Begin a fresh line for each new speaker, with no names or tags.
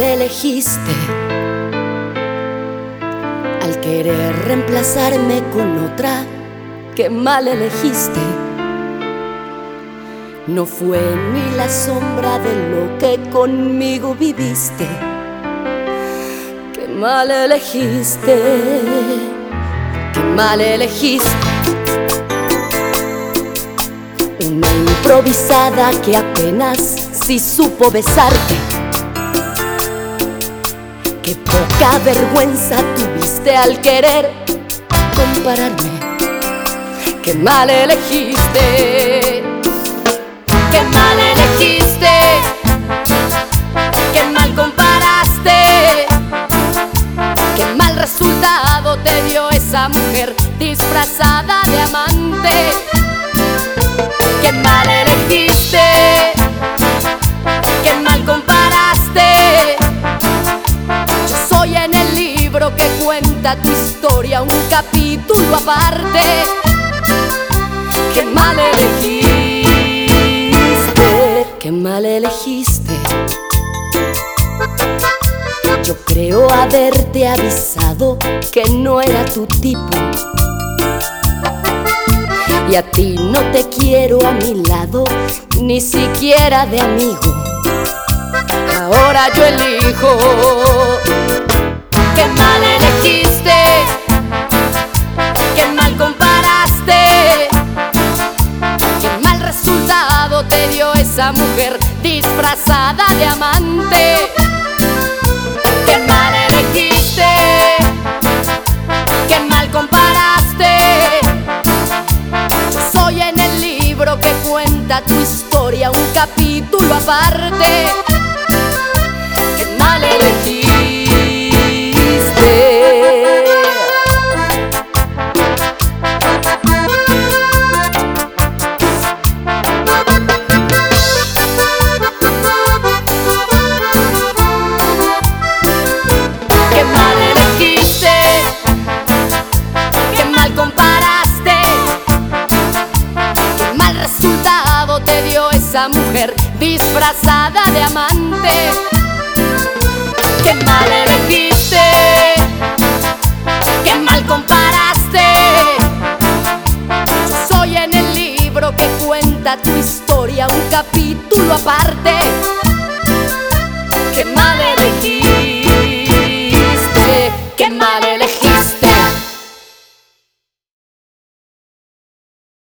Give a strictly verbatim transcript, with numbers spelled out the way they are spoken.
elegiste al querer reemplazarme con otra. Qué mal elegiste. No fue ni la sombra de lo que conmigo viviste. Qué mal elegiste. Qué mal elegiste. Una improvisada que apenas sí supo besarte. Qué poca vergüenza tuviste al querer compararme. Qué mal elegiste. Qué mal elegiste. Qué mal comparaste. Qué mal resultado te dio esa mujer disfrazada de amante. Qué mal elegiste. Qué mal comparaste. Yo soy en el libro que cuenta tu historia un capítulo aparte. Qué mal elegiste. Qué mal elegiste. Yo creo haberte avisado que no era tu tipo. Y a ti no te quiero a mi lado, ni siquiera de amigo. Ahora yo elijo. Qué mal elegiste. Qué mal comparaste. Qué mal resultado te dio esa mujer disfrazada de amante. Qué mal elegiste. Qué mal comparaste. Yo soy en el libro que cuenta tu historia un capítulo aparte. Qué mal elegiste. Qué mal elegiste. Qué mal comparaste. Qué mal resultado te dio esa mujer disfrazada de amante. Qué mal elegiste. Qué mal comparaste. Yo soy en el libro que cuenta tu historia un capítulo aparte. Qué mal elegiste. Qué mal elegiste.